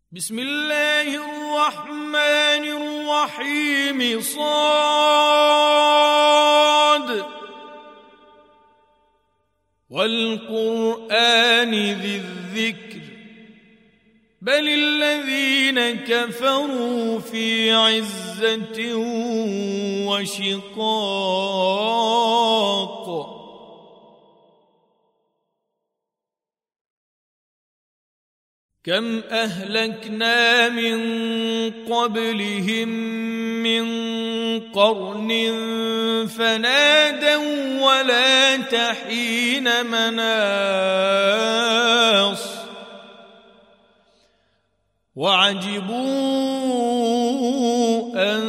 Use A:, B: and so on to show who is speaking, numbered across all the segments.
A: بسم الله الرحمن الرحيم صاد والقرآن ذي الذكر بل الذين كفروا في عزة وشقاق كم أهلكنا من قبلهم من قرن فنادوا ولا تحين مناص وعجبوا أن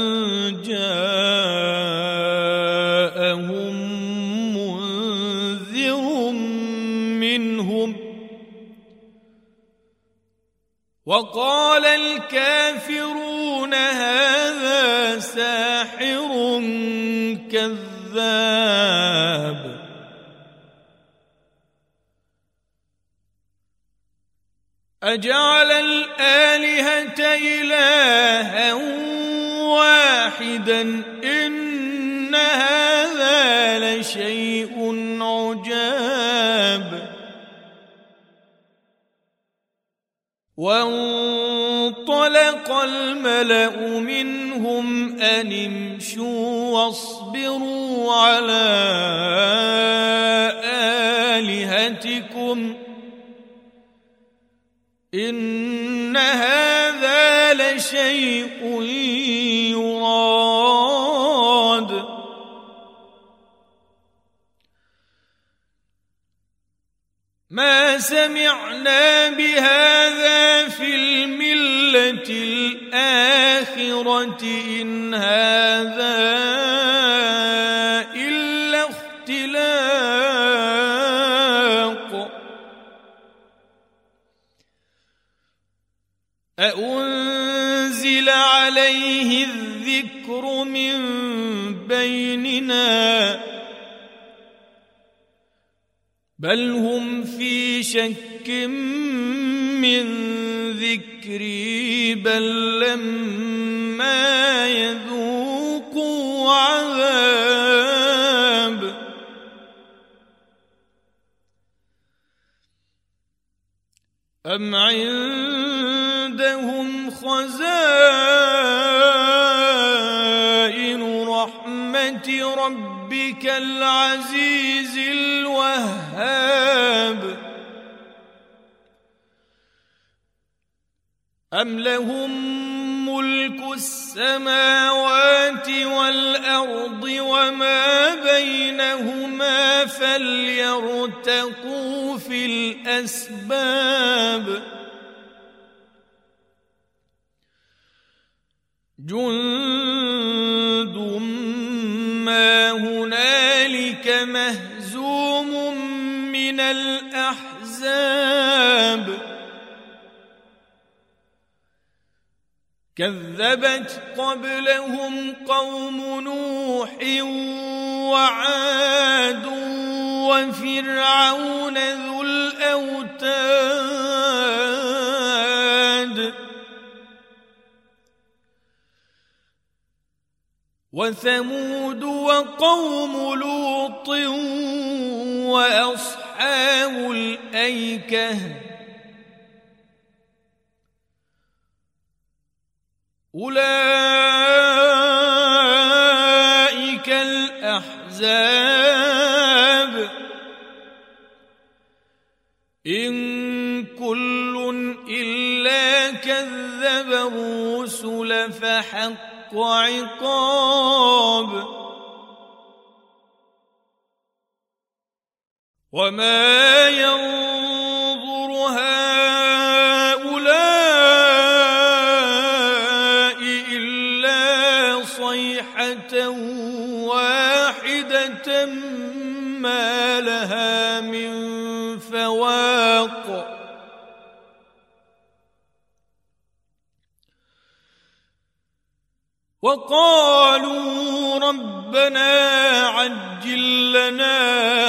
A: جاءهم منذر منهم وقال الكافرون هذا ساحر كذاب أجعل الآلهة إلها واحدا إن هذا لشيء عجاب وانطلق الملأ منهم أن امشوا واصبروا على آلهتكم إن هذا لشيء يراد ما سمعنا بهذا في الملة الآخرة إن هذا إلا اختلاق أأنزل عليه الذكر من بيننا بل هم في شك من ذكري بل لما يذوقوا عذاب أم عندهم خزائن رحمة ربك العزيز الوهاب أم لهم ملك السماوات والأرض وما بينهما فليرتقوا في الأسباب جند ما هنالك مهزوم من الأحزاب كذبت قبلهم قوم نوح وعاد وفرعون ذو الأوتاد وثمود وقوم لوط وأصحاب الأيكة أولئك الأحزاب إن كل إلا كذب الرسل فحق عقاب وما ينظر هؤلاء إلا صيحة واحدة ما لها من فواق وقالوا ربنا عجل لنا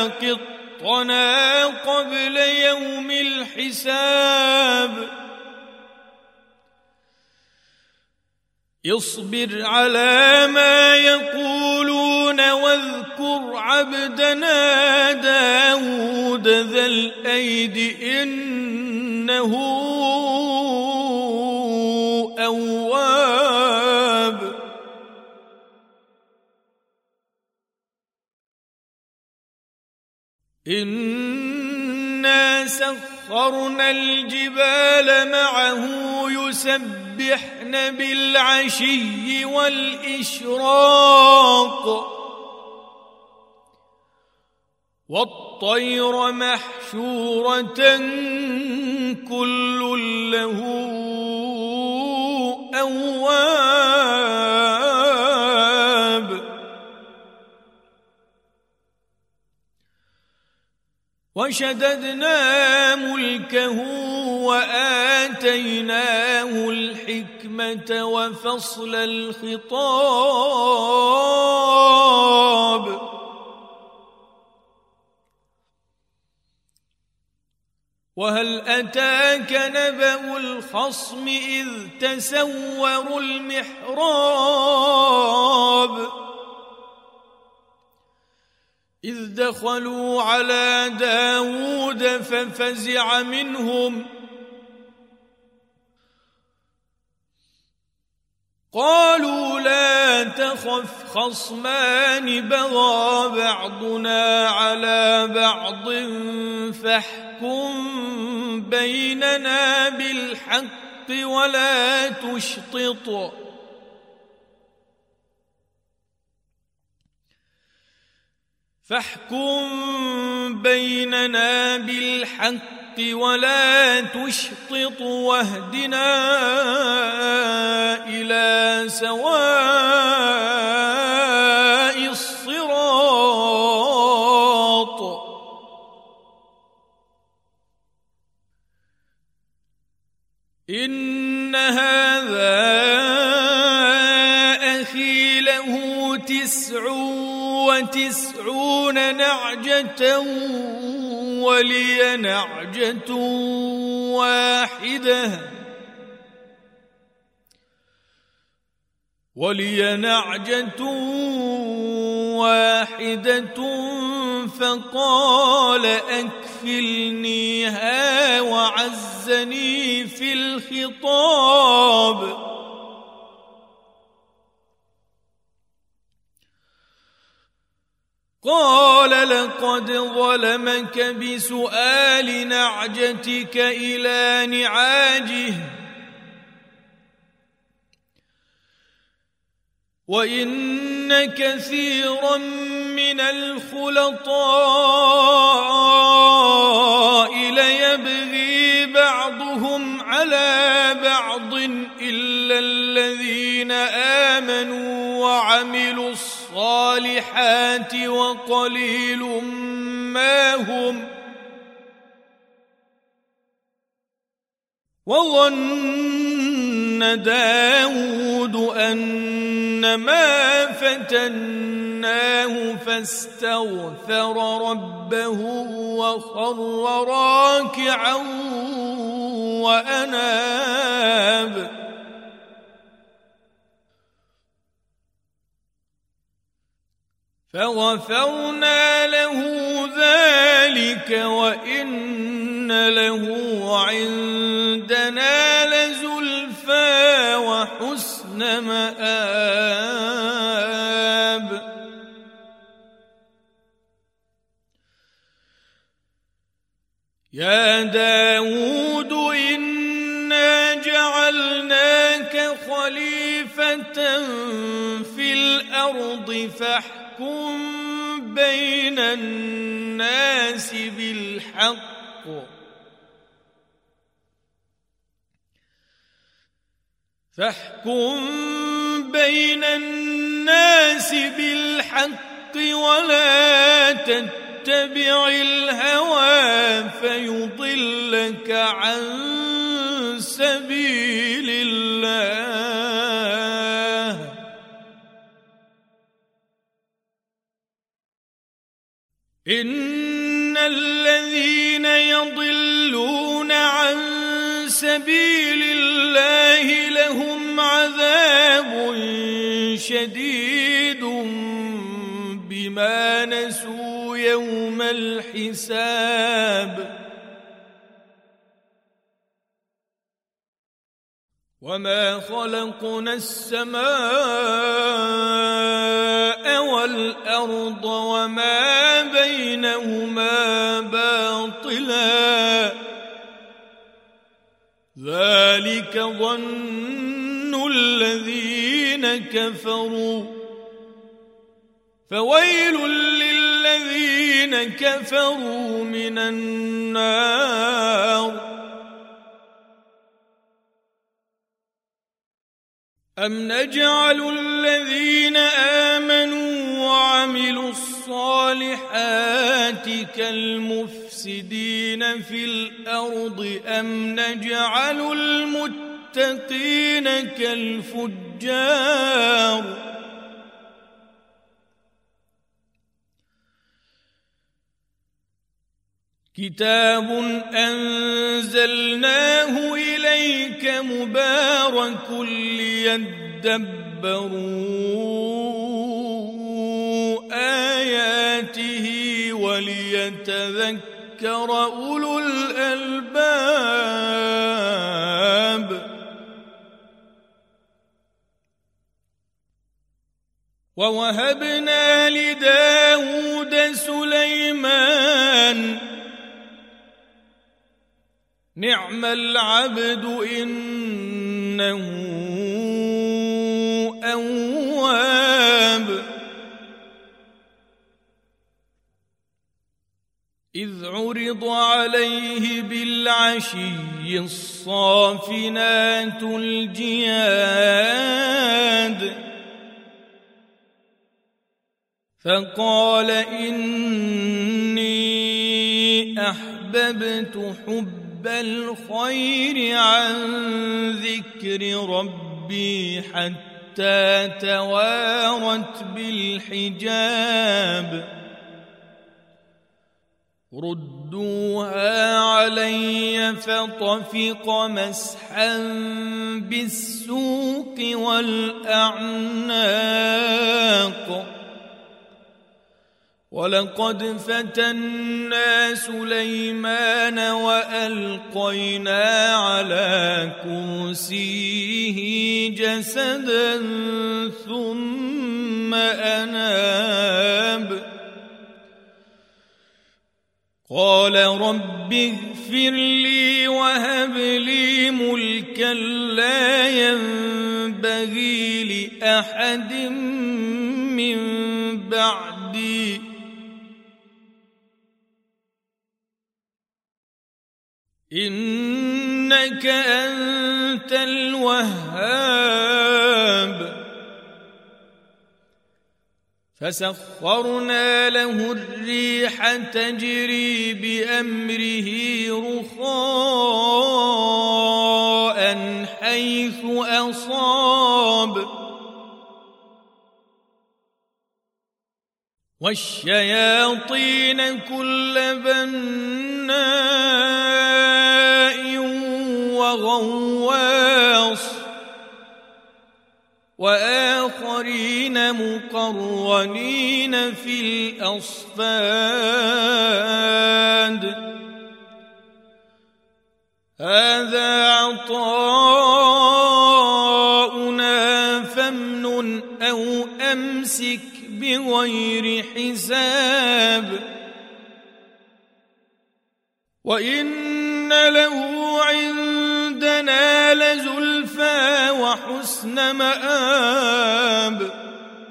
A: قطنا قبل يوم الحساب اصبر على ما يقولون واذكر عبدنا داود ذا الأيد إنه أواب إنا سخرنا الجبال معه يسبحن بالعشي والإشراق والطير محشورة كل له أواب وشددنا ملكه وآتيناه الحكمة وفصل الخطاب وهل أتاك نبأ الخصم إذ تسوروا المحراب إذ دخلوا على داود ففزع منهم قالوا لا تخف خصمان بغى بعضنا على بعض فاحكم بيننا بالحق ولا تشطط واهدنا إلى سواء الصراط إن هذا أخي له 99 نعجة ولي نعجة واحدة فقال أكفلنيها وعزني في الخطاب قال لقد ظلمك بسؤال نعجتك إلى نعاجه وإن كثيرا من الخلطاء ليبغي بعضهم على بعض إلا الذين آمنوا وعملوا الصالحات وقليل ما هم وظن داود أنما فتناه فاستغفر ربه وخر راكعا وأناب فغفرنا له ذلك وإن له عندنا لزلفى وحسن مآب يا داود إنا جعلناك خليفة في الأرض فاحكم بين الناس بالحق ولا تتبع الهوى فيضلك عن سبيل الله إن الذين يضلون عن سبيل الله لهم عذاب شديد بما نسوا يوم الحساب وما خلقنا السماء والأرض وما بينهما باطلا ذلك ظن الذين كفروا فويل للذين كفروا من النار أم نجعل الذين آمنوا وعملوا الصالحات كالمفسدين في الأرض أم نجعل المتقين كالفجار كتاب أنزلناه إليك مبارك ليدبروا آياته وليتذكر أولو الألباب ووهبنا لداود سليمان نعم العبد إنه أواب إذ عرض عليه بالعشي الصافنات الجياد فقال إني أحببت حب الخير عن ذكر ربي حتى توارت بالحجاب ردوها علي فطفق مسحا بالسوق والأعناق ولقد فتنا سليمان وألقينا على كرسيه جسدا ثم أناب قال رب اغفر لي وهب لي ملكا لا ينبغي لأحد من بعدي إنك أنت الوهاب فسخرنا له الريح تجري بأمره رخاء حيث أصاب والشياطين كل بناء وغواص وآخرين مقرنين في الأصفاد هذا عطاؤنا فامنن أو أمسك بغير حساب وإن له عندنا لزلفى وحسن مآب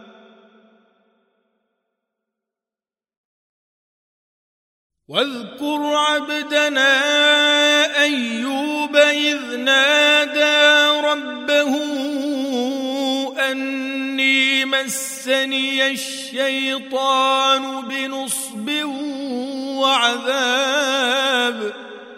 A: واذكر عبدنا أيوب إذ نادى ربه أني مسني الشيطان بنصب وعذاب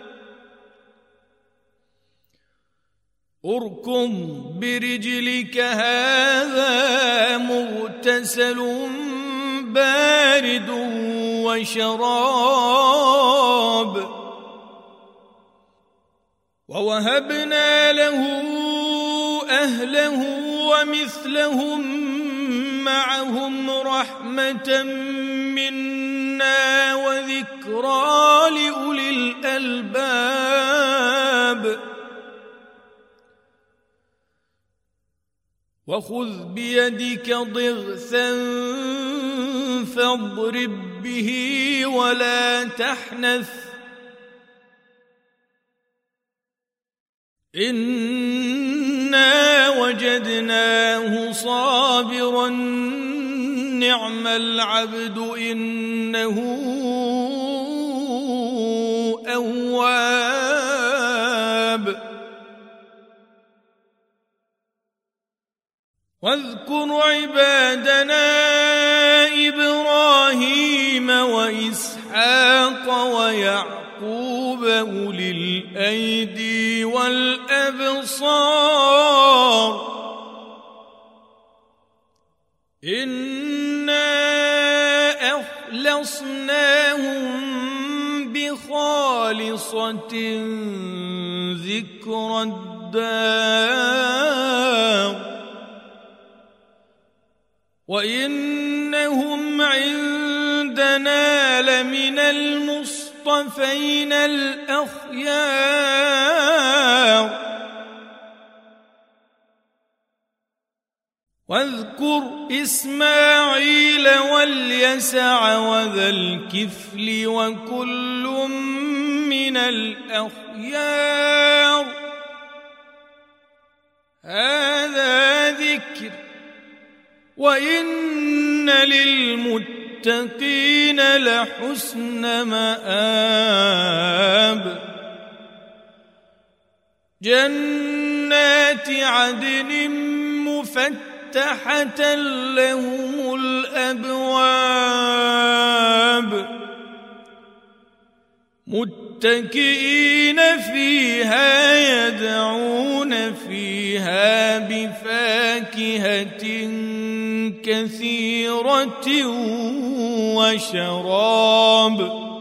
A: اركض برجلك هذا مغتسل بارد وشراب ووهبنا له أهله ومثلهم معهم رحمة منا وذكرى لأولي الألباب وخذ بيدك ضغثا فاضرب به ولا تحنث إنا وجدناه صابرا نعم العبد إنه أواب واذكر عبادنا إبراهيم وإسحاق ويعقوب أولي الأيدي والأبصار إنا أخلصناهم بخالصة ذكر الدار وإنهم عندنا لمن المصطفين الأخيار واذكر إسماعيل واليسع وذا الكفل وكل من الأخيار هذا ذكر وإن للمتقين لحسن مآب جنات عدن مفتحة لهم الأبواب متكئين فيها يدعون فيها بفاكهة كثيرة وشراب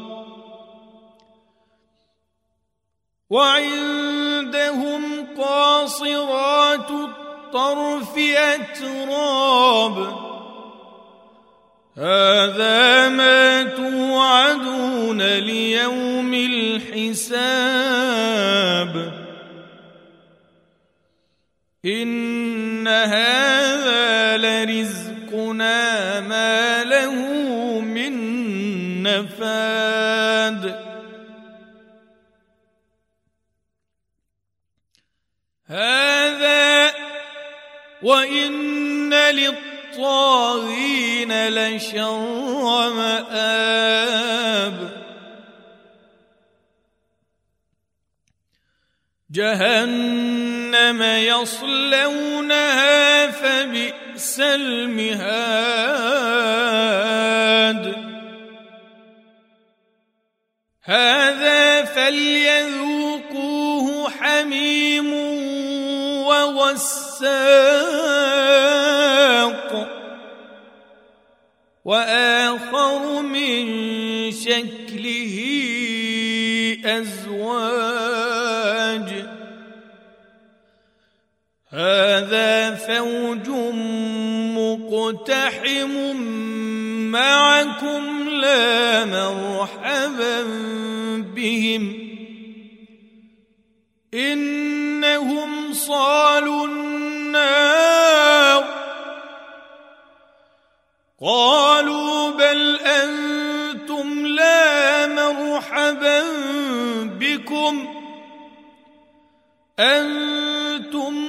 A: وعندهم قاصرات الطرف أتراب هذا ما توعدون ليوم الحساب إن هذا لرزقنا ما له من نفاد هذا وإن للطاغين لشر مآب جهنم يصلونها فبئس المهاد هذا فليذوقوه حميم وغساق وآخر من شكله أزواج هذا فوج مقتحم معكم لا مرحبا بهم إنهم صالوا النار قالوا بل أنتم لا مرحبا بكم أنتم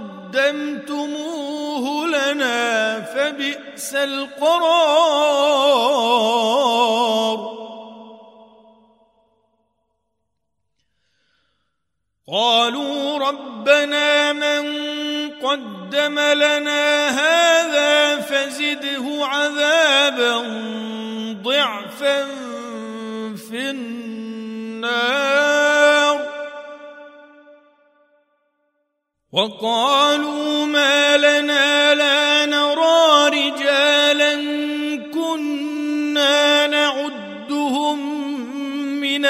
A: قدمتموه لنا فبئس القرار قالوا ربنا من قدم لنا هذا فزده عذابا ضعفا في النار وقالوا ما لنا لا نرى رجالا كنا نعدهم من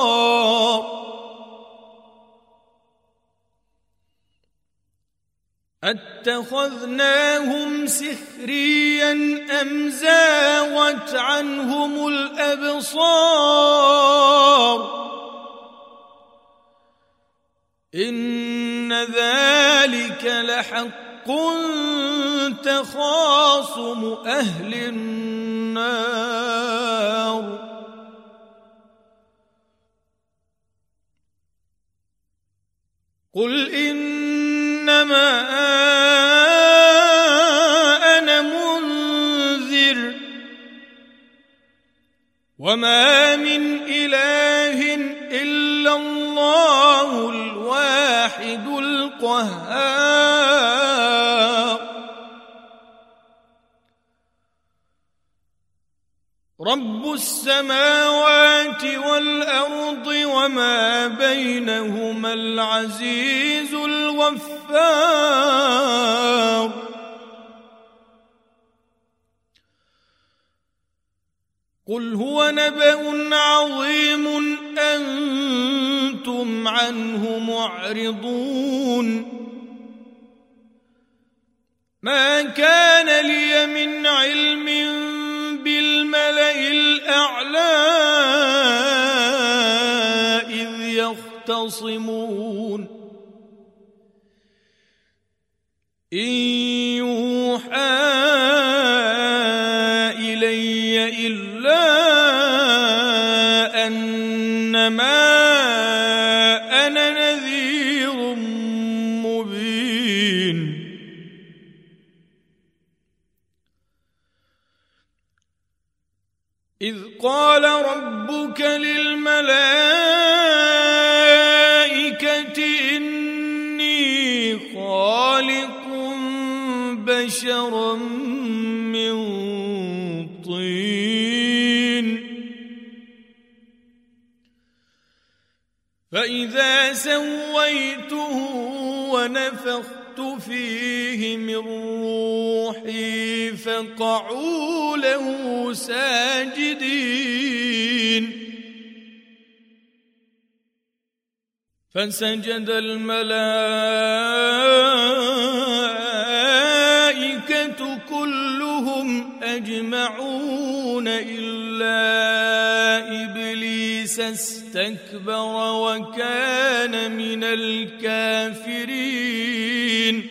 A: الأشرار أتخذناهم سخريا أم زاغت عنهم الأبصار إن ذلك لحق تخاصم أهل النار قل إنما أنا منذر وما من إله إلا الله الواحد القهار رب السماوات والأرض وما بينهما العزيز الغفار قل هو نبأ عظيم أنتم عنه معرضون ما كان لي من علم بالملأ الأعلى إذ يختصمون إن يوحى إلي إلا أنما أنا نذير مبين إذ قال ربك للملائكة إني خالق بشرا من طين فإذا سويته ونفخت فيه من روحي فقعوا له ساجدين فسجد الملائكة كلهم أجمعون إلا إبليس استكبر وكان من الكافرين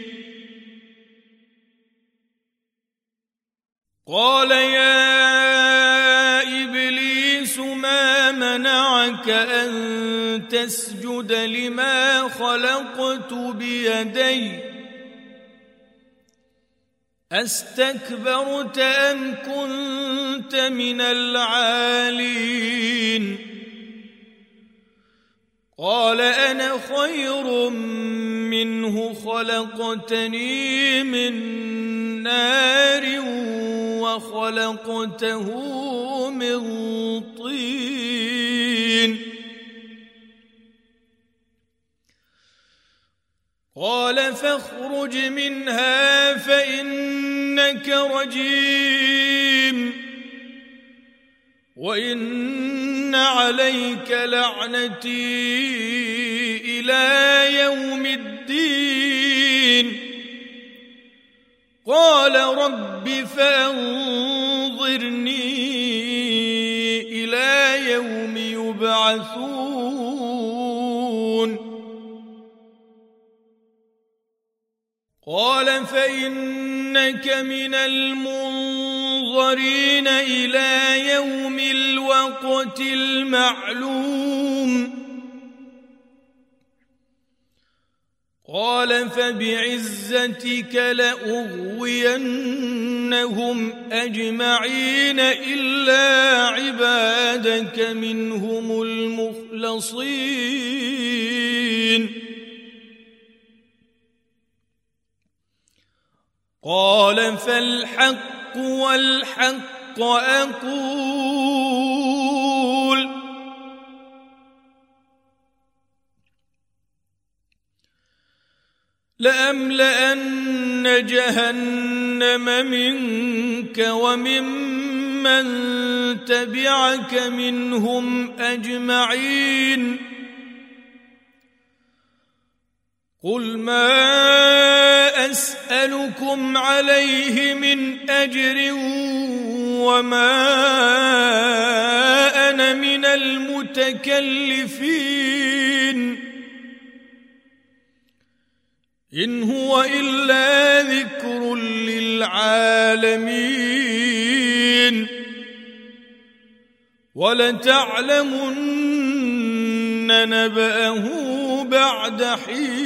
A: قال يا إبليس ما منعك أن تسجد لما خلقت بيدي أستكبرت أم كنت من العالين قال أنا خير منه خلقتني من نار وخلقته من طين قال فاخرج منها فإنك رجيم وإن عليك لعنتي إلى يوم الدين قال رب فأنظرني إلى يوم يبعثون قال فإنك من المنظرين إلى يوم الوقت المعلوم قال فبعزتك لأغوينهم أجمعين إلا عبادك منهم المخلصين قال فالحق والحق أقول لأملأن جهنم منك وممن تبعك منهم أجمعين قل ما أسألكم عليه من أجر وما أنا من المتكلفين إن هو إلا ذكر للعالمين ولتعلمن نبأه بعد حين